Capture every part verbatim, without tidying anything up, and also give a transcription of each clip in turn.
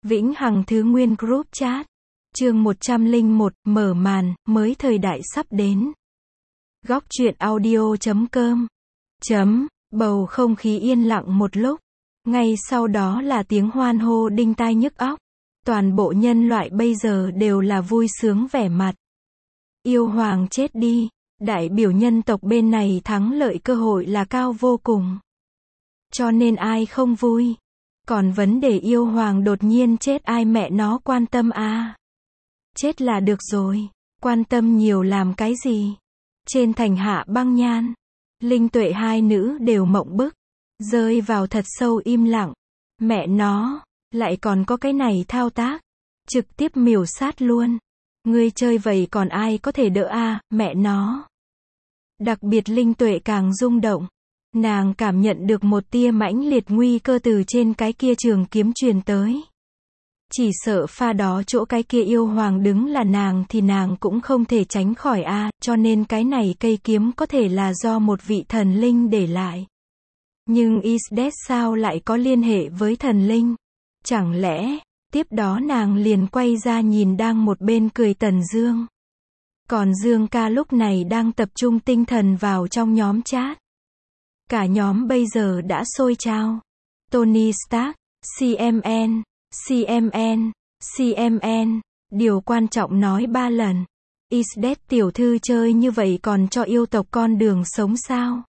Vĩnh Hằng Thứ Nguyên Group Chat. Chương một trăm lẻ một, mở màn, mới thời đại sắp đến. Góc truyện audio chấm com. Chấm, bầu không khí yên lặng một lúc. Ngay sau đó là tiếng hoan hô đinh tai nhức óc. Toàn bộ nhân loại bây giờ đều là vui sướng vẻ mặt. Yêu hoàng chết đi, đại biểu nhân tộc bên này thắng lợi cơ hội là cao vô cùng. Cho nên ai không vui. Còn vấn đề yêu hoàng đột nhiên chết ai mẹ nó quan tâm à? Chết là được rồi, quan tâm nhiều làm cái gì? Trên thành Hạ Băng Nhan, Linh Tuệ hai nữ đều mộng bức, rơi vào thật sâu im lặng. Mẹ nó, lại còn có cái này thao tác, trực tiếp miểu sát luôn. Ngươi chơi vậy còn ai có thể đỡ à, mẹ nó. Đặc biệt Linh Tuệ càng rung động. Nàng cảm nhận được một tia mãnh liệt nguy cơ từ trên cái kia trường kiếm truyền tới. Chỉ sợ pha đó chỗ cái kia yêu hoàng đứng là nàng thì nàng cũng không thể tránh khỏi a, à, cho nên cái này cây kiếm có thể là do một vị thần linh để lại. Nhưng Isdet sao lại có liên hệ với thần linh? Chẳng lẽ, tiếp đó nàng liền quay ra nhìn đang một bên cười Tần Dương. Còn Dương ca lúc này đang tập trung tinh thần vào trong nhóm chat. Cả nhóm bây giờ đã sôi trao. Tony Stark, xê em en, xê em en, xê em en, điều quan trọng nói ba lần. Isdet tiểu thư chơi như vậy còn cho yêu tộc con đường sống sao?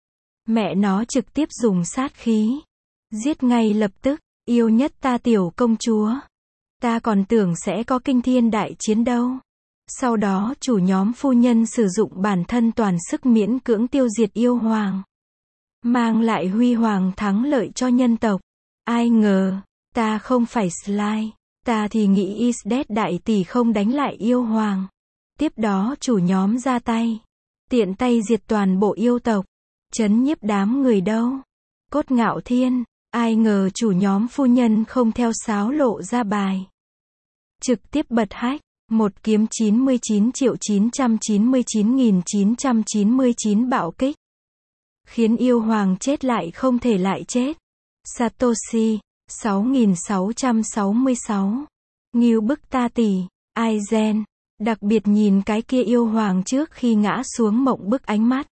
Mẹ nó trực tiếp dùng sát khí. Giết ngay lập tức, yêu nhất ta tiểu công chúa. Ta còn tưởng sẽ có kinh thiên đại chiến đâu. Sau đó chủ nhóm phu nhân sử dụng bản thân toàn sức miễn cưỡng tiêu diệt yêu hoàng. Mang lại huy hoàng thắng lợi cho nhân tộc. Ai ngờ, ta không phải Sly, ta thì nghĩ Isdet đại tỷ không đánh lại yêu hoàng. Tiếp đó chủ nhóm ra tay, tiện tay diệt toàn bộ yêu tộc, chấn nhiếp đám người đâu. Cốt Ngạo Thiên, ai ngờ chủ nhóm phu nhân không theo sáo lộ ra bài. Trực tiếp bật hack, một kiếm chín mươi chín triệu chín trăm chín mươi chín nghìn chín trăm chín mươi chín bạo kích. Khiến yêu hoàng chết lại không thể lại chết. Satoshi, sáu nghìn sáu trăm sáu mươi sáu. Ngưu bức ta tỷ, Aizen. Đặc biệt nhìn cái kia yêu hoàng trước khi ngã xuống mộng bức ánh mắt.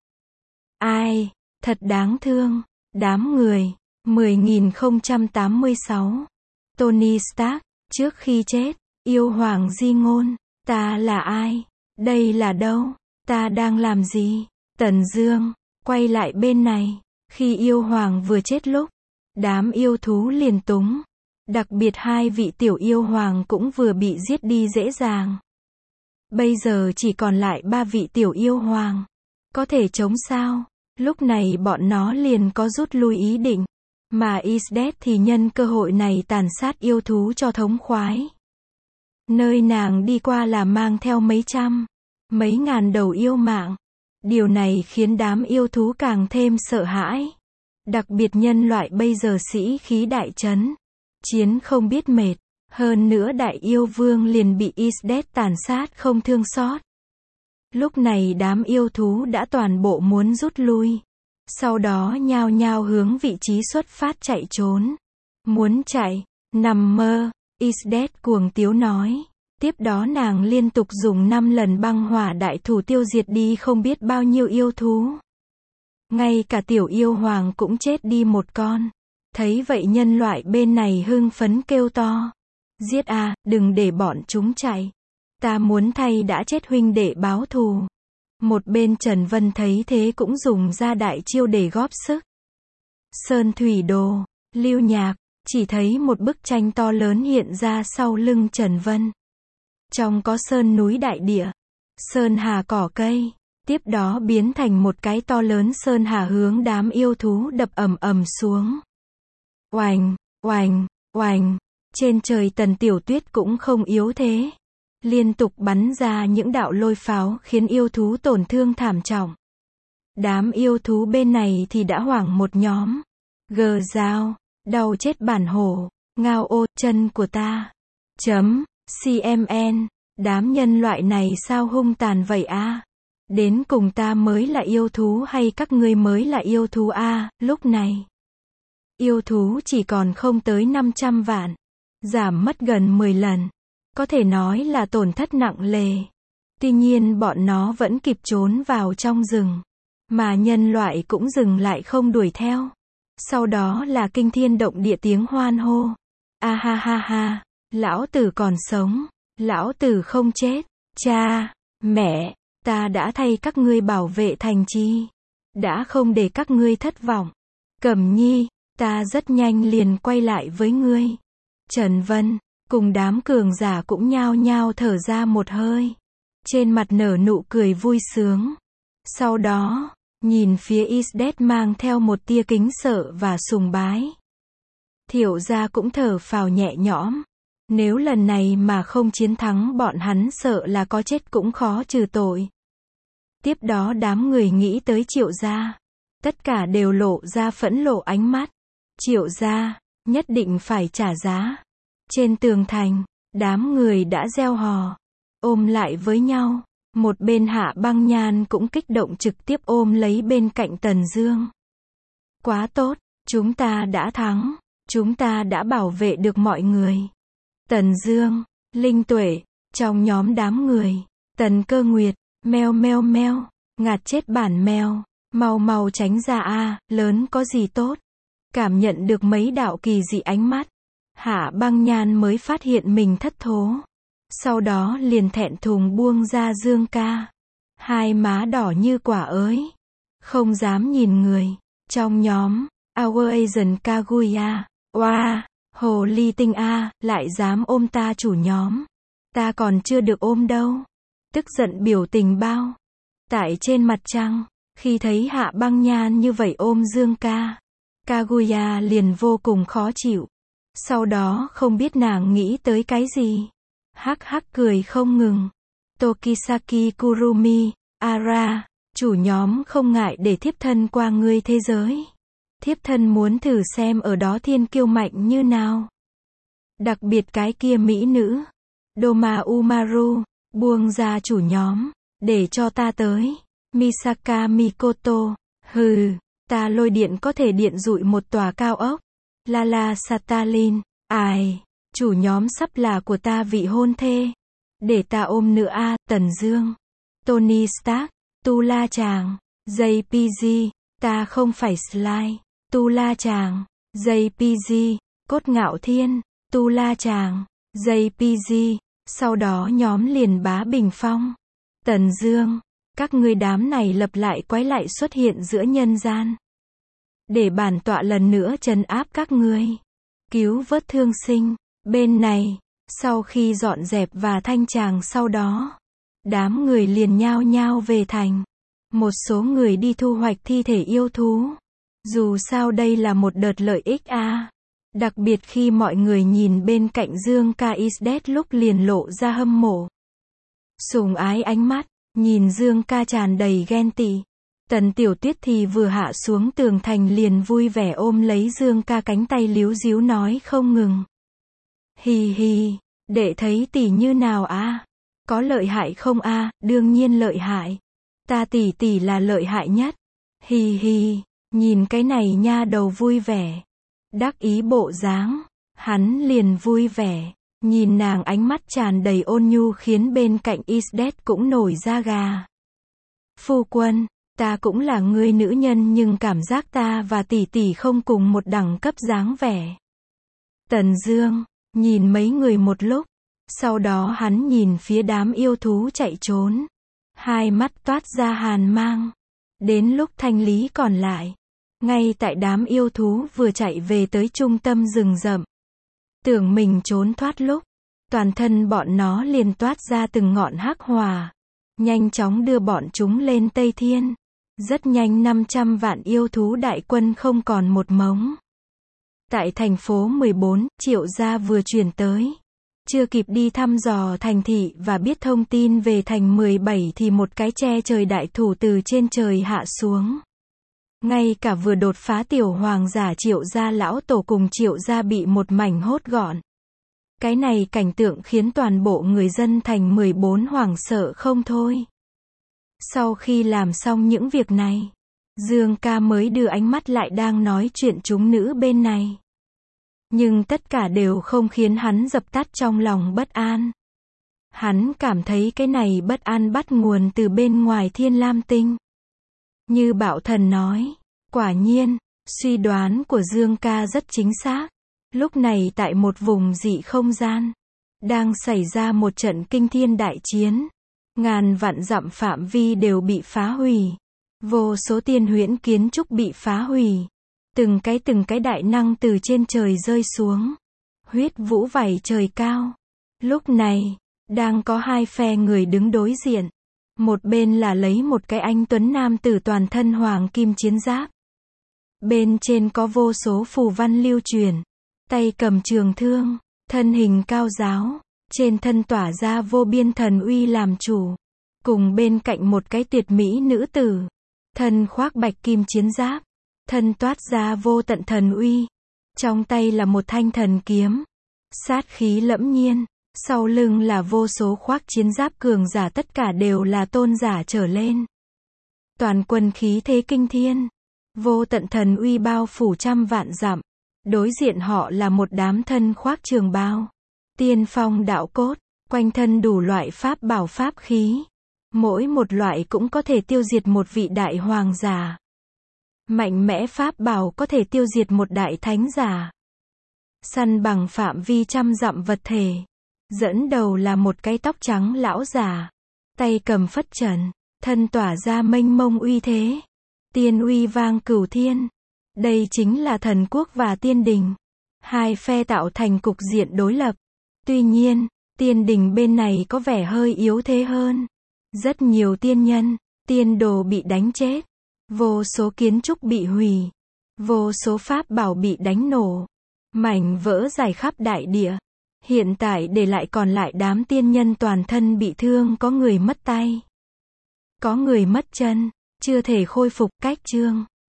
Ai, thật đáng thương. Đám người, mười nghìn không trăm tám mươi sáu. Tony Stark, trước khi chết, yêu hoàng di ngôn. Ta là ai? Đây là đâu? Ta đang làm gì? Tần Dương. Quay lại bên này, khi yêu hoàng vừa chết lúc, đám yêu thú liền túng. Đặc biệt hai vị tiểu yêu hoàng cũng vừa bị giết đi dễ dàng. Bây giờ chỉ còn lại ba vị tiểu yêu hoàng. Có thể chống sao? Lúc này bọn nó liền có rút lui ý định. Mà Isdet thì nhân cơ hội này tàn sát yêu thú cho thống khoái. Nơi nàng đi qua là mang theo mấy trăm, mấy ngàn đầu yêu mạng. Điều này khiến đám yêu thú càng thêm sợ hãi. Đặc biệt nhân loại bây giờ sĩ khí đại trấn. Chiến không biết mệt. Hơn nữa đại yêu vương liền bị Isdet tàn sát không thương xót. Lúc này đám yêu thú đã toàn bộ muốn rút lui. Sau đó nhao nhao hướng vị trí xuất phát chạy trốn. Muốn chạy, nằm mơ, Isdet cuồng tiếu nói. Tiếp đó nàng liên tục dùng năm lần băng hỏa đại thủ tiêu diệt đi không biết bao nhiêu yêu thú. Ngay cả tiểu yêu hoàng cũng chết đi một con. Thấy vậy nhân loại bên này hưng phấn kêu to. Giết a, đừng để bọn chúng chạy. Ta muốn thay đã chết huynh đệ báo thù. Một bên Trần Vân thấy thế cũng dùng ra đại chiêu để góp sức. Sơn thủy đồ, Lưu Nhạc, chỉ thấy một bức tranh to lớn hiện ra sau lưng Trần Vân. Trong có sơn núi đại địa, sơn hà cỏ cây, tiếp đó biến thành một cái to lớn sơn hà hướng đám yêu thú đập ầm ầm xuống. Oành, oành, oành, trên trời Tần Tiểu Tuyết cũng không yếu thế. Liên tục bắn ra những đạo lôi pháo khiến yêu thú tổn thương thảm trọng. Đám yêu thú bên này thì đã hoảng một nhóm. Gờ dao, đau chết bản hổ, ngao ô, chân của ta. Chấm. xê em en, đám nhân loại này sao hung tàn vậy a? À? Đến cùng ta mới là yêu thú hay các ngươi mới là yêu thú a? À? Lúc này, yêu thú chỉ còn không tới năm trăm vạn. giảm mất gần mười lần. Có thể nói là tổn thất nặng nề. Tuy nhiên bọn nó vẫn kịp trốn vào trong rừng. Mà nhân loại cũng dừng lại không đuổi theo. Sau đó là kinh thiên động địa tiếng hoan hô. A ha ha ha, lão tử còn sống, lão tử không chết. Cha, mẹ, ta đã thay các ngươi bảo vệ thành trì. Đã không để các ngươi thất vọng. Cẩm Nhi, ta rất nhanh liền quay lại với ngươi. Trần Vân, cùng đám cường giả cũng nhao nhao thở ra một hơi. Trên mặt nở nụ cười vui sướng. Sau đó, nhìn phía Isdet mang theo một tia kính sợ và sùng bái. Thiệu gia cũng thở phào nhẹ nhõm. Nếu lần này mà không chiến thắng bọn hắn sợ là có chết cũng khó trừ tội. Tiếp đó đám người nghĩ tới Triệu gia. Tất cả đều lộ ra phẫn nộ ánh mắt. Triệu gia, nhất định phải trả giá. Trên tường thành, đám người đã reo hò, ôm lại với nhau. Một bên Hạ Băng Nhan cũng kích động trực tiếp ôm lấy bên cạnh Tần Dương. Quá tốt, chúng ta đã thắng, chúng ta đã bảo vệ được mọi người. Tần Dương, Linh Tuệ, trong nhóm đám người, Tần Cơ Nguyệt, meo meo meo, ngạt chết bản mèo, mau mau tránh ra a, lớn có gì tốt. Cảm nhận được mấy đạo kỳ dị ánh mắt, Hạ Băng Nhan mới phát hiện mình thất thố. Sau đó liền thẹn thùng buông ra Dương ca. Hai má đỏ như quả ới. Không dám nhìn người. Trong nhóm, Our Asian Kaguya, oa, hồ ly tinh a, lại dám ôm ta chủ nhóm. Ta còn chưa được ôm đâu. Tức giận biểu tình bao. Tại trên mặt trăng, khi thấy Hạ Băng Nhan như vậy ôm Dương ca, Kaguya liền vô cùng khó chịu. Sau đó không biết nàng nghĩ tới cái gì. Hắc hắc cười không ngừng. Tokisaki Kurumi, Ara, chủ nhóm không ngại để thiếp thân qua ngươi thế giới. Thiếp thân muốn thử xem ở đó thiên kiêu mạnh như nào. Đặc biệt cái kia mỹ nữ. Doma Umaru, buông ra chủ nhóm, để cho ta tới. Misaka Mikoto, hừ, ta lôi điện có thể điện dụi một tòa cao ốc. Lala Satalin, ai, chủ nhóm sắp là của ta vị hôn thê. Để ta ôm nữa a, Tần Dương. Tony Stark, Tu La Chàng, jê pê giê, ta không phải Sly. Tu La Chàng, jê pê giê, Cốt Ngạo Thiên, Tu La Chàng, jê pê giê, sau đó nhóm liền bá bình phong. Tần Dương, các ngươi đám này lập lại quái lại xuất hiện giữa nhân gian. Để bản tọa lần nữa trấn áp các ngươi. Cứu vớt thương sinh. Bên này, sau khi dọn dẹp và thanh tràng sau đó, đám người liền nhao nhao về thành. Một số người đi thu hoạch thi thể yêu thú. Dù sao đây là một đợt lợi ích a. À. Đặc biệt khi mọi người nhìn bên cạnh Dương ca Isdet lúc liền lộ ra hâm mộ. Sùng ái ánh mắt, nhìn Dương ca tràn đầy ghen tị. Tần Tiểu Tuyết thì vừa hạ xuống tường thành liền vui vẻ ôm lấy Dương ca cánh tay líu díu nói không ngừng. Hì hì, để thấy tỷ như nào a? À? Có lợi hại không a? À? Đương nhiên lợi hại. Ta tỷ tỷ là lợi hại nhất. Hì hì, nhìn cái này nha đầu vui vẻ. Đắc ý bộ dáng, hắn liền vui vẻ. Nhìn nàng ánh mắt tràn đầy ôn nhu khiến bên cạnh Isdet cũng nổi da gà. Phu quân, ta cũng là người nữ nhân nhưng cảm giác ta và tỷ tỷ không cùng một đẳng cấp dáng vẻ. Tần Dương, nhìn mấy người một lúc. Sau đó hắn nhìn phía đám yêu thú chạy trốn. Hai mắt toát ra hàn mang. Đến lúc thanh lý còn lại. Ngay tại đám yêu thú vừa chạy về tới trung tâm rừng rậm. Tưởng mình trốn thoát lúc. Toàn thân bọn nó liền toát ra từng ngọn hắc hỏa. Nhanh chóng đưa bọn chúng lên Tây Thiên. Rất nhanh năm trăm vạn yêu thú đại quân không còn một mống. Tại thành phố mười bốn, Triệu gia vừa chuyển tới. Chưa kịp đi thăm dò thành thị và biết thông tin về thành mười bảy thì một cái che trời đại thủ từ trên trời hạ xuống. Ngay cả vừa đột phá tiểu hoàng giả Triệu gia lão tổ cùng Triệu gia bị một mảnh hốt gọn. Cái này cảnh tượng khiến toàn bộ người dân thành mười bốn hoảng sợ không thôi. Sau khi làm xong những việc này, Dương ca mới đưa ánh mắt lại đang nói chuyện chúng nữ bên này. Nhưng tất cả đều không khiến hắn dập tắt trong lòng bất an. Hắn cảm thấy cái này bất an bắt nguồn từ bên ngoài Thiên Lam Tinh. Như Bạo Thần nói, quả nhiên, suy đoán của Dương ca rất chính xác. Lúc này tại một vùng dị không gian, đang xảy ra một trận kinh thiên đại chiến. Ngàn vạn dặm phạm vi đều bị phá hủy. Vô số tiên huyễn kiến trúc bị phá hủy. Từng cái từng cái đại năng từ trên trời rơi xuống. Huyết vũ vảy trời cao. Lúc này, đang có hai phe người đứng đối diện. Một bên là lấy một cái anh tuấn nam tử toàn thân hoàng kim chiến giáp. Bên trên có vô số phù văn lưu truyền. Tay cầm trường thương, thân hình cao giáo, trên thân tỏa ra vô biên thần uy làm chủ. Cùng bên cạnh một cái tuyệt mỹ nữ tử. Thân khoác bạch kim chiến giáp. Thân toát ra vô tận thần uy. Trong tay là một thanh thần kiếm. Sát khí lẫm nhiên. Sau lưng là vô số khoác chiến giáp cường giả, tất cả đều là tôn giả trở lên. Toàn quân khí thế kinh thiên. Vô tận thần uy bao phủ trăm vạn dặm. Đối diện họ là một đám thân khoác trường bào. Tiên phong đạo cốt. Quanh thân đủ loại pháp bảo pháp khí. Mỗi một loại cũng có thể tiêu diệt một vị đại hoàng giả. Mạnh mẽ pháp bảo có thể tiêu diệt một đại thánh giả. Săn bằng phạm vi trăm dặm vật thể. Dẫn đầu là một cái tóc trắng lão già. Tay cầm phất trần. Thân tỏa ra mênh mông uy thế. Tiên uy vang cửu thiên. Đây chính là thần quốc và tiên đình. Hai phe tạo thành cục diện đối lập. Tuy nhiên, tiên đình bên này có vẻ hơi yếu thế hơn. Rất nhiều tiên nhân, tiên đồ bị đánh chết. Vô số kiến trúc bị hủy. Vô số pháp bảo bị đánh nổ. Mảnh vỡ rải khắp đại địa. Hiện tại để lại còn lại đám tiên nhân toàn thân bị thương, có người mất tay. Có người mất chân, chưa thể khôi phục. Cách chương